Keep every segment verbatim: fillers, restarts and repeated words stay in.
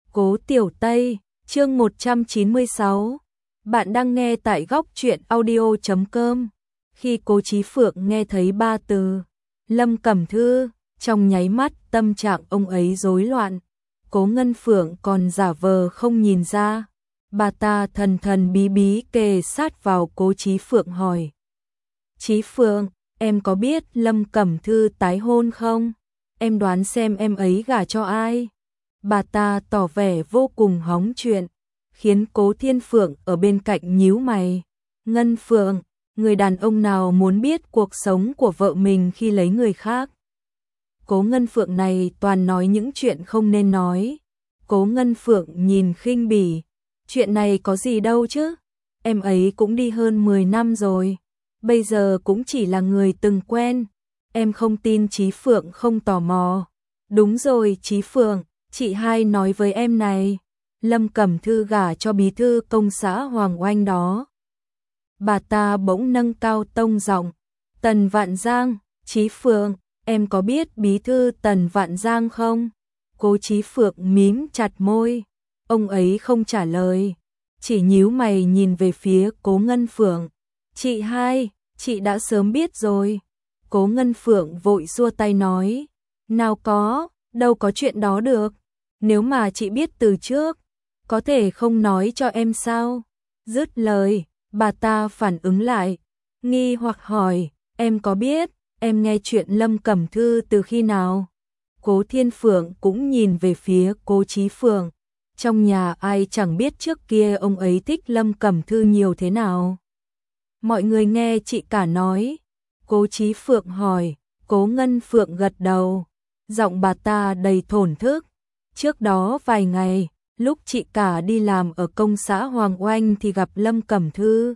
Cố Tiểu Tây, chương một trăm chín mươi sáu. Bạn đang nghe tại góc truyện audio chấm com. Khi Cố Chí Phượng nghe thấy ba từ Lâm Cẩm Thư, trong nháy mắt tâm trạng ông ấy rối loạn. Cố Ngân Phượng còn giả vờ không nhìn ra. Bà ta thần thần bí bí kề sát vào Cố Chí Phượng hỏi: Chí Phượng, em có biết Lâm Cẩm Thư tái hôn không? Em đoán xem em ấy gả cho ai? Bà ta tỏ vẻ vô cùng hóng chuyện, khiến Cố Thiên Phượng ở bên cạnh nhíu mày. Ngân Phượng, người đàn ông nào muốn biết cuộc sống của vợ mình khi lấy người khác? Cố Ngân Phượng này toàn nói những chuyện không nên nói. Cố Ngân Phượng nhìn khinh bỉ, chuyện này có gì đâu chứ? Em ấy cũng đi hơn mười năm rồi, bây giờ cũng chỉ là người từng quen. Em không tin Chí Phượng không tò mò. Đúng rồi Chí Phượng, chị hai nói với em này, Lâm Cẩm Thư gả cho bí thư công xã Hoàng Oanh đó. Bà ta bỗng nâng cao tông giọng. Tần Vạn Giang, Chí Phượng, em có biết bí thư Tần Vạn Giang không? Cố Chí Phượng mím chặt môi, ông ấy không trả lời, chỉ nhíu mày nhìn về phía Cố Ngân Phượng. Chị hai, chị đã sớm biết rồi. Cố Ngân Phượng vội xua tay nói, nào có, đâu có chuyện đó được. Nếu mà chị biết từ trước, có thể không nói cho em sao? Dứt lời, bà ta phản ứng lại, nghi hoặc hỏi, em có biết, em nghe chuyện Lâm Cẩm Thư từ khi nào? Cố Thiên Phượng cũng nhìn về phía Cố Chí Phượng, trong nhà ai chẳng biết trước kia ông ấy thích Lâm Cẩm Thư nhiều thế nào. Mọi người nghe chị cả nói. Cố Chí Phượng hỏi, Cố Ngân Phượng gật đầu, giọng bà ta đầy thổn thức. Trước đó vài ngày, lúc chị cả đi làm ở công xã Hoàng Oanh thì gặp Lâm Cẩm Thư.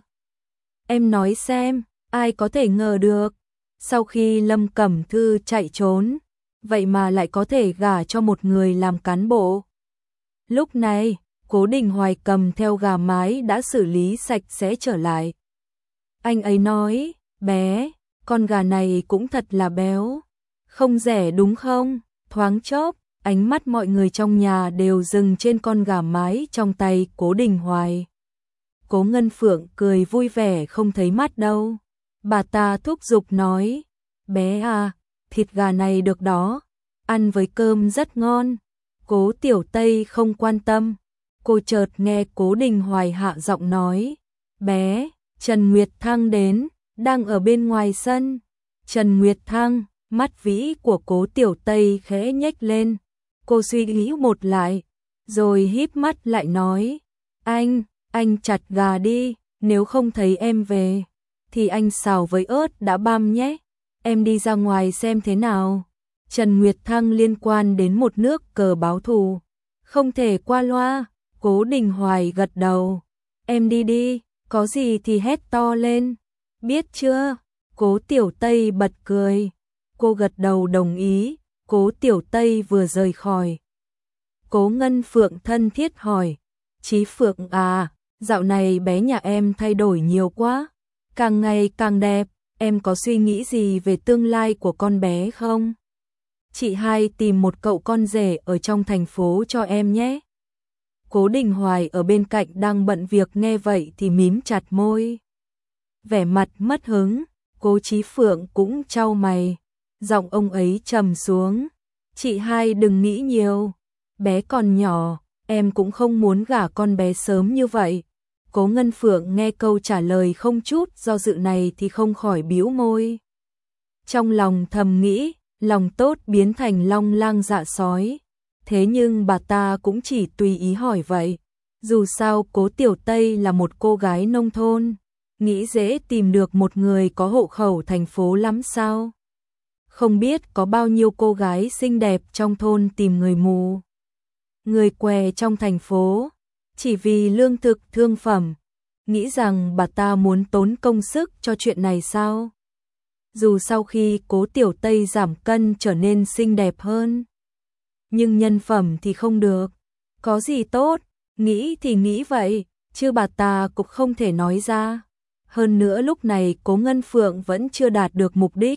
Em nói xem, ai có thể ngờ được, sau khi Lâm Cẩm Thư chạy trốn, vậy mà lại có thể gả cho một người làm cán bộ. Lúc này, Cố Đình Hoài cầm theo gà mái đã xử lý sạch sẽ trở lại. Anh ấy nói, bé, con gà này cũng thật là béo, không rẻ đúng không? Thoáng chốc, ánh mắt mọi người trong nhà đều dừng trên con gà mái trong tay Cố Đình Hoài. Cố Ngân Phượng cười vui vẻ không thấy mắt đâu. Bà ta thúc giục nói, bé à, thịt gà này được đó, ăn với cơm rất ngon. Cố Tiểu Tây không quan tâm, cô chợt nghe Cố Đình Hoài hạ giọng nói, bé, Trần Nguyệt Thăng đến, đang ở bên ngoài sân. Trần Nguyệt Thăng, mắt vĩ của Cố Tiểu Tây khẽ nhếch lên. Cô suy nghĩ một lại, rồi híp mắt lại nói, anh, anh chặt gà đi, nếu không thấy em về, thì anh xào với ớt đã băm nhé. Em đi ra ngoài xem thế nào. Trần Nguyệt Thăng liên quan đến một nước cờ báo thù, không thể qua loa. Cố Đình Hoài gật đầu, em đi đi, có gì thì hét to lên, biết chưa? Cố Tiểu Tây bật cười, cô gật đầu đồng ý. Cố Tiểu Tây vừa rời khỏi, Cố Ngân Phượng thân thiết hỏi, Chí Phượng à, dạo này bé nhà em thay đổi nhiều quá, càng ngày càng đẹp, em có suy nghĩ gì về tương lai của con bé không? Chị hai tìm một cậu con rể ở trong thành phố cho em nhé. Cố Đình Hoài ở bên cạnh đang bận việc nghe vậy thì mím chặt môi, vẻ mặt mất hứng. Cố Chí Phượng cũng chau mày, giọng ông ấy trầm xuống, chị hai đừng nghĩ nhiều, bé còn nhỏ, em cũng không muốn gả con bé sớm như vậy. Cố Ngân Phượng nghe câu trả lời không chút do dự này thì không khỏi bĩu môi. Trong lòng thầm nghĩ, lòng tốt biến thành long lang dạ sói. Thế nhưng bà ta cũng chỉ tùy ý hỏi vậy. Dù sao Cố Tiểu Tây là một cô gái nông thôn, nghĩ dễ tìm được một người có hộ khẩu thành phố lắm sao? Không biết có bao nhiêu cô gái xinh đẹp trong thôn tìm người mù, người què trong thành phố, chỉ vì lương thực thương phẩm. Nghĩ rằng bà ta muốn tốn công sức cho chuyện này sao? Dù sau khi Cố Tiểu Tây giảm cân trở nên xinh đẹp hơn, nhưng nhân phẩm thì không được. Có gì tốt, nghĩ thì nghĩ vậy, chứ bà ta cũng không thể nói ra. Hơn nữa lúc này Cố Ngân Phượng vẫn chưa đạt được mục đích.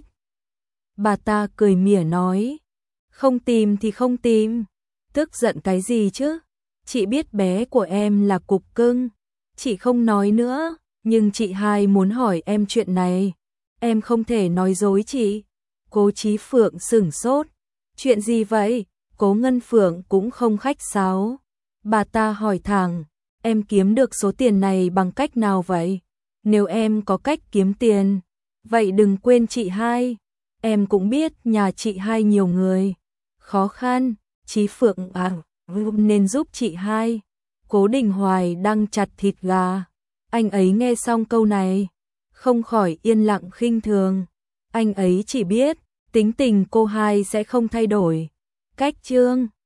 Bà ta cười mỉa nói, không tìm thì không tìm, tức giận cái gì chứ? Chị biết bé của em là cục cưng. Chị không nói nữa, nhưng chị hai muốn hỏi em chuyện này. Em không thể nói dối chị. Cố Chí Phượng sửng sốt. Chuyện gì vậy? Cố Ngân Phượng cũng không khách sáo. Bà ta hỏi thẳng, em kiếm được số tiền này bằng cách nào vậy? Nếu em có cách kiếm tiền, vậy đừng quên chị hai. Em cũng biết nhà chị hai nhiều người khó khăn, Chí Phượng à, nên giúp chị hai. Cố Đình Hoài đang chặt thịt gà. Anh ấy nghe xong câu này, không khỏi yên lặng khinh thường. Anh ấy chỉ biết, tính tình cô hai sẽ không thay đổi. Cách Trương